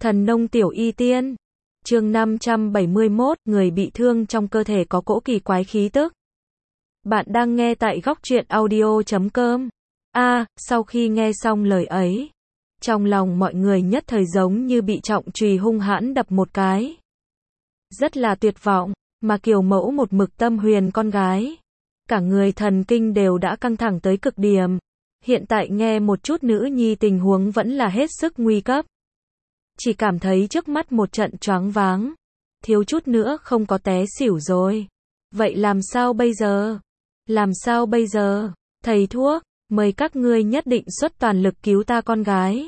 Thần nông tiểu y tiên. Chương 571, người bị thương trong cơ thể có cỗ kỳ quái khí tức. Bạn đang nghe tại góc truyện audio.com. Sau khi nghe xong lời ấy, trong lòng mọi người nhất thời giống như bị trọng chùy hung hãn đập một cái. Rất là tuyệt vọng, mà Kiều Mẫu một mực tâm huyền con gái. Cả người thần kinh đều đã căng thẳng tới cực điểm. Hiện tại nghe một chút nữ nhi tình huống vẫn là hết sức nguy cấp. Chỉ cảm thấy trước mắt một trận choáng váng. Thiếu chút nữa không có té xỉu rồi. Vậy làm sao bây giờ? Làm sao bây giờ? Thầy thuốc, mời các ngươi nhất định xuất toàn lực cứu ta con gái.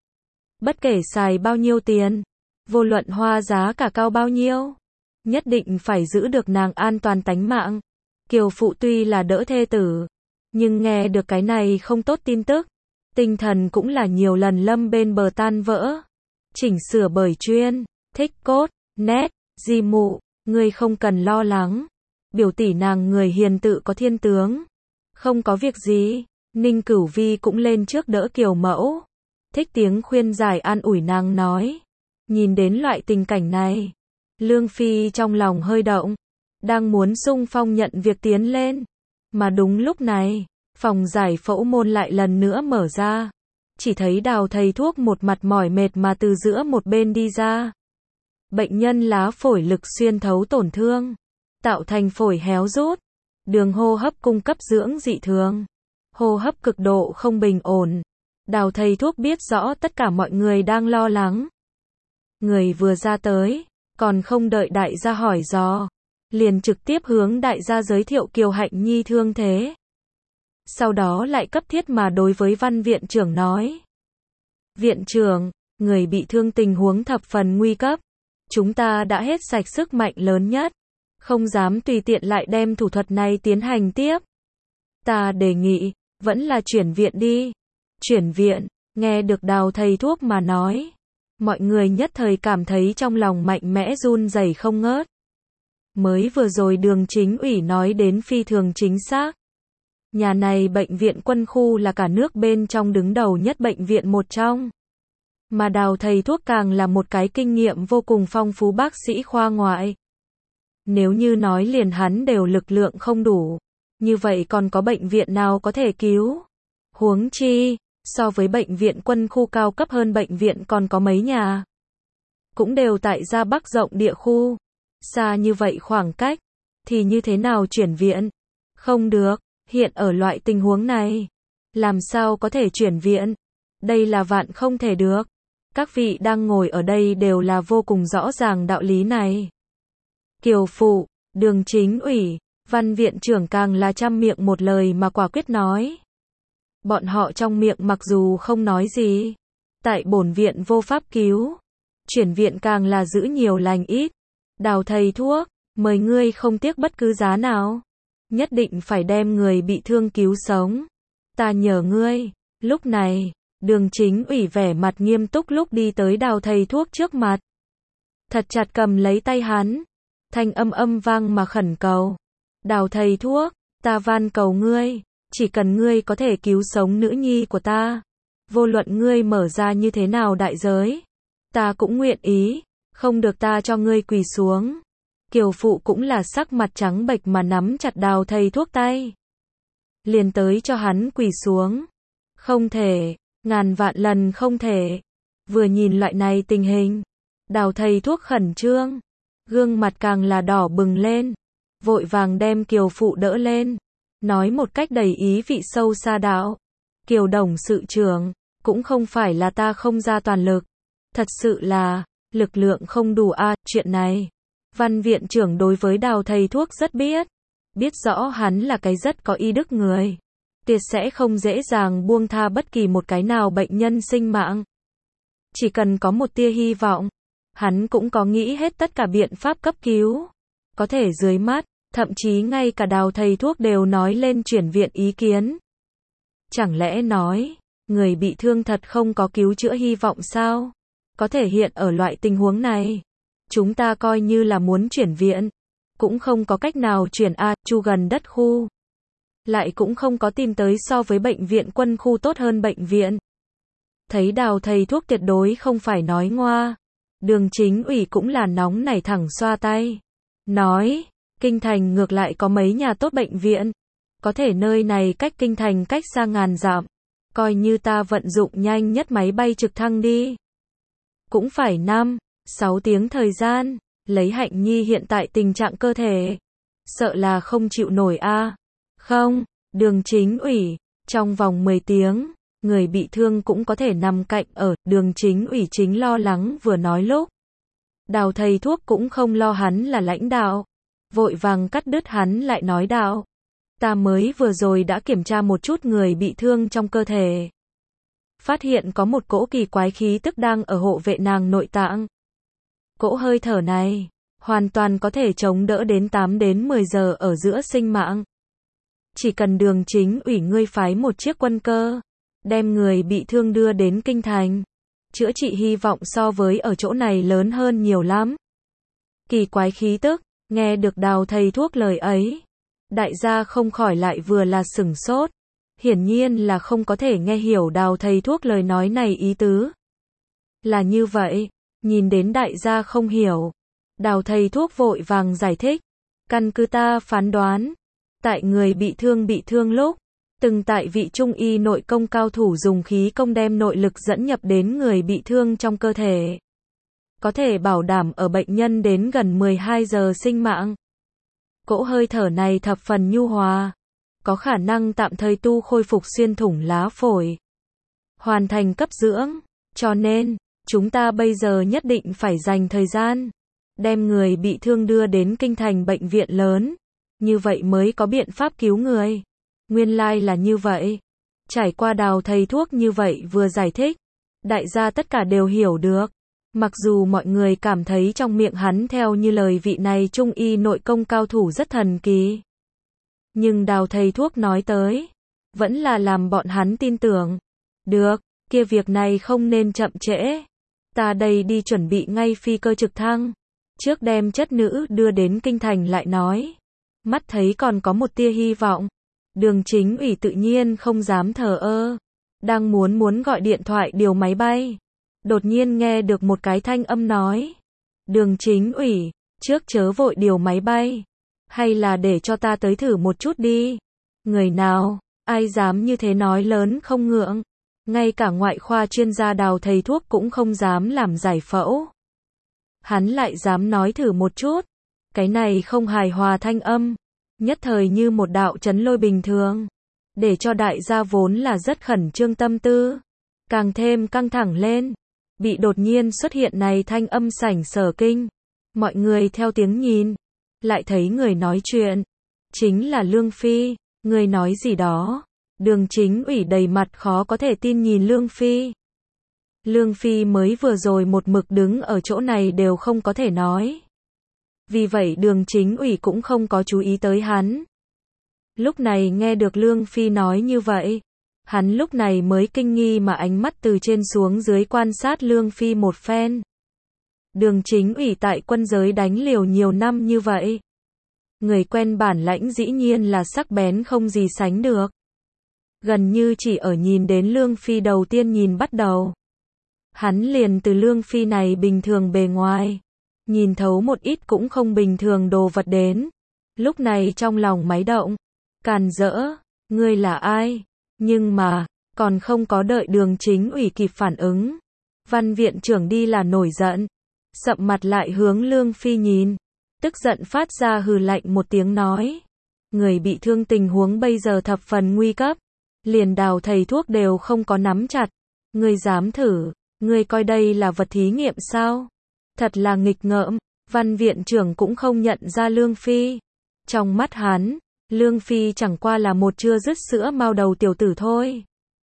Bất kể xài bao nhiêu tiền, vô luận hoa giá cả cao bao nhiêu, nhất định phải giữ được nàng an toàn tánh mạng. Kiều phụ tuy là đỡ thê tử, nhưng nghe được cái này không tốt tin tức, tinh thần cũng là nhiều lần lâm bên bờ tan vỡ. Chỉnh sửa bởi chuyên, thích cốt, nét, di mụ, ngươi không cần lo lắng. Biểu tỷ nàng người hiền tự có thiên tướng. Không có việc gì, Ninh Cửu Vi cũng lên trước đỡ Kiều Mẫu. Thích tiếng khuyên giải an ủi nàng nói. Nhìn đến loại tình cảnh này, Lương Phi trong lòng hơi động, đang muốn xung phong nhận việc tiến lên. Mà đúng lúc này, phòng giải phẫu môn lại lần nữa mở ra. Chỉ thấy Đào thầy thuốc một mặt mỏi mệt mà từ giữa một bên đi ra. Bệnh nhân lá phổi lực xuyên thấu tổn thương, tạo thành phổi héo rút, đường hô hấp cung cấp dưỡng dị thường, hô hấp cực độ không bình ổn. Đào thầy thuốc biết rõ tất cả mọi người đang lo lắng. Người vừa ra tới, còn không đợi đại gia hỏi dò, liền trực tiếp hướng đại gia giới thiệu Kiều Hạnh Nhi thương thế. Sau đó lại cấp thiết mà đối với Văn viện trưởng nói. Viện trưởng, người bị thương tình huống thập phần nguy cấp. Chúng ta đã hết sạch sức mạnh lớn nhất. Không dám tùy tiện lại đem thủ thuật này tiến hành tiếp. Ta đề nghị, vẫn là chuyển viện đi. Chuyển viện, nghe được Đào thầy thuốc mà nói. Mọi người nhất thời cảm thấy trong lòng mạnh mẽ run rẩy không ngớt. Mới vừa rồi Đường Chính ủy nói đến phi thường chính xác. Nhà này bệnh viện quân khu là cả nước bên trong đứng đầu nhất bệnh viện một trong. Mà Đào thầy thuốc càng là một cái kinh nghiệm vô cùng phong phú bác sĩ khoa ngoại. Nếu như nói liền hắn đều lực lượng không đủ, như vậy còn có bệnh viện nào có thể cứu? Huống chi, so với bệnh viện quân khu cao cấp hơn bệnh viện còn có mấy nhà. Cũng đều tại Gia Bắc rộng địa khu. Xa như vậy khoảng cách, thì như thế nào chuyển viện? Không được. Hiện ở loại tình huống này, làm sao có thể chuyển viện? Đây là vạn không thể được. Các vị đang ngồi ở đây đều là vô cùng rõ ràng đạo lý này. Kiều phụ, Đường Chính ủy, Văn viện trưởng càng là trăm miệng một lời mà quả quyết nói. Bọn họ trong miệng mặc dù không nói gì, tại bổn viện vô pháp cứu, chuyển viện càng là giữ nhiều lành ít. Đào thầy thuốc, mời ngươi không tiếc bất cứ giá nào. Nhất định phải đem người bị thương cứu sống. Ta nhờ ngươi. Lúc này, Đường Chính ủy vẻ mặt nghiêm túc lúc đi tới Đào thầy thuốc trước mặt. Thật chặt cầm lấy tay hắn. Thanh âm vang mà khẩn cầu. Đào thầy thuốc, ta van cầu ngươi. Chỉ cần ngươi có thể cứu sống nữ nhi của ta. Vô luận ngươi mở ra như thế nào đại giới. Ta cũng nguyện ý. Không được ta cho ngươi quỳ xuống. Kiều phụ cũng là sắc mặt trắng bệch mà nắm chặt Đào thầy thuốc tay. Liền tới cho hắn quỳ xuống. Không thể, ngàn vạn lần không thể. Vừa nhìn loại này tình hình, Đào thầy thuốc khẩn trương, gương mặt càng là đỏ bừng lên, vội vàng đem Kiều phụ đỡ lên, nói một cách đầy ý vị sâu xa đạo. Kiều đồng sự trưởng, cũng không phải là ta không ra toàn lực, thật sự là, lực lượng không đủ chuyện này. Văn viện trưởng đối với Đào thầy thuốc rất biết rõ hắn là cái rất có y đức người. Tuyệt sẽ không dễ dàng buông tha bất kỳ một cái nào bệnh nhân sinh mạng. Chỉ cần có một tia hy vọng, hắn cũng có nghĩ hết tất cả biện pháp cấp cứu. Có thể dưới mắt, thậm chí ngay cả Đào thầy thuốc đều nói lên chuyển viện ý kiến. Chẳng lẽ nói, người bị thương thật không có cứu chữa hy vọng sao? Có thể hiện ở loại tình huống này, chúng ta coi như là muốn chuyển viện, cũng không có cách nào chuyển chu gần đất khu. Lại cũng không có tìm tới so với bệnh viện quân khu tốt hơn bệnh viện. Thấy Đào thầy thuốc tuyệt đối không phải nói ngoa, Đường Chính ủy cũng là nóng nảy thẳng xoa tay. Nói, kinh thành ngược lại có mấy nhà tốt bệnh viện. Có thể nơi này cách kinh thành cách xa ngàn dặm. Coi như ta vận dụng nhanh nhất máy bay trực thăng đi. Cũng phải 5-6 tiếng thời gian. Lấy Hạnh Nhi hiện tại tình trạng cơ thể. Sợ là không chịu nổi a. Không, Đường Chính ủy, trong vòng 10 tiếng, người bị thương cũng có thể nằm cạnh ở. Đường Chính ủy chính lo lắng vừa nói lúc. Đào thầy thuốc cũng không lo hắn là lãnh đạo. Vội vàng cắt đứt hắn lại nói đạo. Ta mới vừa rồi đã kiểm tra một chút người bị thương trong cơ thể. Phát hiện có một cỗ kỳ quái khí tức đang ở hộ vệ nàng nội tạng. Cỗ hơi thở này, hoàn toàn có thể chống đỡ đến 8 đến 10 giờ ở giữa sinh mạng. Chỉ cần Đường Chính ủy ngươi phái một chiếc quân cơ, đem người bị thương đưa đến kinh thành. Chữa trị hy vọng so với ở chỗ này lớn hơn nhiều lắm. Kỳ quái khí tức, nghe được Đào thầy thuốc lời ấy. Đại gia không khỏi lại vừa là sửng sốt. Hiển nhiên là không có thể nghe hiểu Đào thầy thuốc lời nói này ý tứ. Là như vậy, nhìn đến đại gia không hiểu. Đào thầy thuốc vội vàng giải thích. Căn cứ ta phán đoán. Tại người bị thương lúc. Từng tại vị trung y nội công cao thủ dùng khí công đem nội lực dẫn nhập đến người bị thương trong cơ thể. Có thể bảo đảm ở bệnh nhân đến gần 12 giờ sinh mạng. Cỗ hơi thở này thập phần nhu hòa. Có khả năng tạm thời tu khôi phục xuyên thủng lá phổi. Hoàn thành cấp dưỡng. Cho nên, chúng ta bây giờ nhất định phải dành thời gian. Đem người bị thương đưa đến kinh thành bệnh viện lớn. Như vậy mới có biện pháp cứu người. Nguyên lai là như vậy. Trải qua Đào thầy thuốc như vậy vừa giải thích. Đại gia tất cả đều hiểu được. Mặc dù mọi người cảm thấy trong miệng hắn theo như lời vị này trung y nội công cao thủ rất thần kỳ. Nhưng Đào thầy thuốc nói tới. Vẫn là làm bọn hắn tin tưởng. Được, kia việc này không nên chậm trễ. Ta đây đi chuẩn bị ngay phi cơ trực thăng. Trước đem chất nữ đưa đến kinh thành lại nói. Mắt thấy còn có một tia hy vọng. Đường Chính ủy tự nhiên không dám thờ ơ. Đang muốn gọi điện thoại điều máy bay. Đột nhiên nghe được một cái thanh âm nói. Đường Chính ủy, trước chớ vội điều máy bay. Hay là để cho ta tới thử một chút đi. Người nào, ai dám như thế nói lớn không ngượng. Ngay cả ngoại khoa chuyên gia Đào thầy thuốc cũng không dám làm giải phẫu. Hắn lại dám nói thử một chút. Cái này không hài hòa thanh âm. Nhất thời như một đạo chấn lôi bình thường. Để cho đại gia vốn là rất khẩn trương tâm tư. Càng thêm căng thẳng lên. Bị đột nhiên xuất hiện này thanh âm sảnh sở kinh. Mọi người theo tiếng nhìn. Lại thấy người nói chuyện. Chính là Lương Phi. Người nói gì đó. Đường Chính ủy đầy mặt khó có thể tin nhìn Lương Phi. Lương Phi mới vừa rồi một mực đứng ở chỗ này đều không có thể nói. Vì vậy Đường Chính ủy cũng không có chú ý tới hắn. Lúc này nghe được Lương Phi nói như vậy. Hắn lúc này mới kinh nghi mà ánh mắt từ trên xuống dưới quan sát Lương Phi một phen. Đường Chính ủy tại quân giới đánh liều nhiều năm như vậy. Người quen bản lãnh dĩ nhiên là sắc bén không gì sánh được. Gần như chỉ ở nhìn đến Lương Phi đầu tiên nhìn bắt đầu. Hắn liền từ Lương Phi này bình thường bề ngoài. Nhìn thấu một ít cũng không bình thường đồ vật đến. Lúc này trong lòng máy động. Càn rỡ, ngươi là ai? Nhưng mà, còn không có đợi Đường Chính ủy kịp phản ứng. Văn viện trưởng đi là nổi giận. Sậm mặt lại hướng Lương Phi nhìn. Tức giận phát ra hừ lạnh một tiếng nói. Người bị thương tình huống bây giờ thập phần nguy cấp. Liền Đào thầy thuốc đều không có nắm chặt. Ngươi dám thử, ngươi coi đây là vật thí nghiệm sao? Thật là nghịch ngợm. Văn viện trưởng cũng không nhận ra Lương Phi. Trong mắt hắn, Lương Phi chẳng qua là một chưa dứt sữa mao đầu tiểu tử thôi.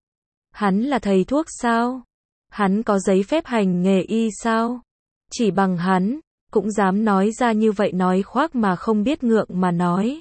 Hắn là thầy thuốc sao? Hắn có giấy phép hành nghề y sao? Chỉ bằng hắn, cũng dám nói ra như vậy nói khoác mà không biết ngượng mà nói.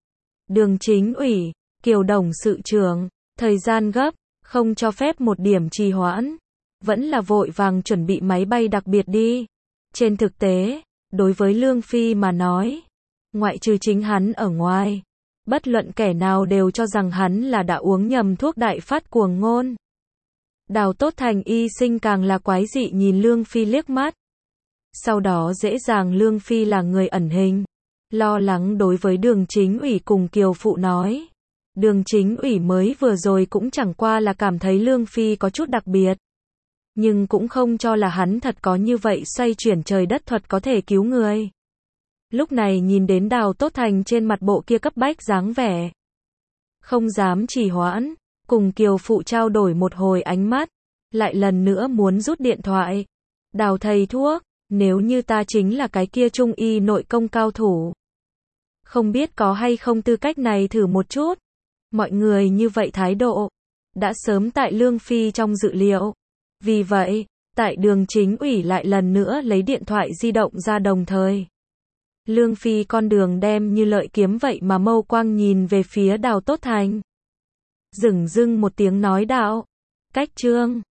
Đường Chính ủy, Kiều Đồng sự trưởng, thời gian gấp, không cho phép một điểm trì hoãn. Vẫn là vội vàng chuẩn bị máy bay đặc biệt đi. Trên thực tế, đối với Lương Phi mà nói, ngoại trừ chính hắn ở ngoài, bất luận kẻ nào đều cho rằng hắn là đã uống nhầm thuốc đại phát cuồng ngôn. Đào Tốt Thành y sinh càng là quái dị nhìn Lương Phi liếc mắt. Sau đó dễ dàng Lương Phi là người ẩn hình. Lo lắng đối với Đường Chính Ủy cùng Kiều Phụ nói. Đường Chính Ủy mới vừa rồi cũng chẳng qua là cảm thấy Lương Phi có chút đặc biệt. Nhưng cũng không cho là hắn thật có như vậy xoay chuyển trời đất thuật có thể cứu người. Lúc này nhìn đến Đào Tốt Thành trên mặt bộ kia cấp bách dáng vẻ. Không dám trì hoãn, cùng Kiều Phụ trao đổi một hồi ánh mắt. Lại lần nữa muốn rút điện thoại. Đào thầy thuốc, nếu như ta chính là cái kia trung y nội công cao thủ. Không biết có hay không tư cách này thử một chút. Mọi người như vậy thái độ. Đã sớm tại Lương Phi trong dự liệu. Vì vậy, tại Đường Chính Ủy lại lần nữa lấy điện thoại di động ra đồng thời. Lương Phi con đường đem như lợi kiếm vậy mà mâu quang nhìn về phía Đào Tốt Thành. Dửng dưng một tiếng nói đạo. Cách Trương.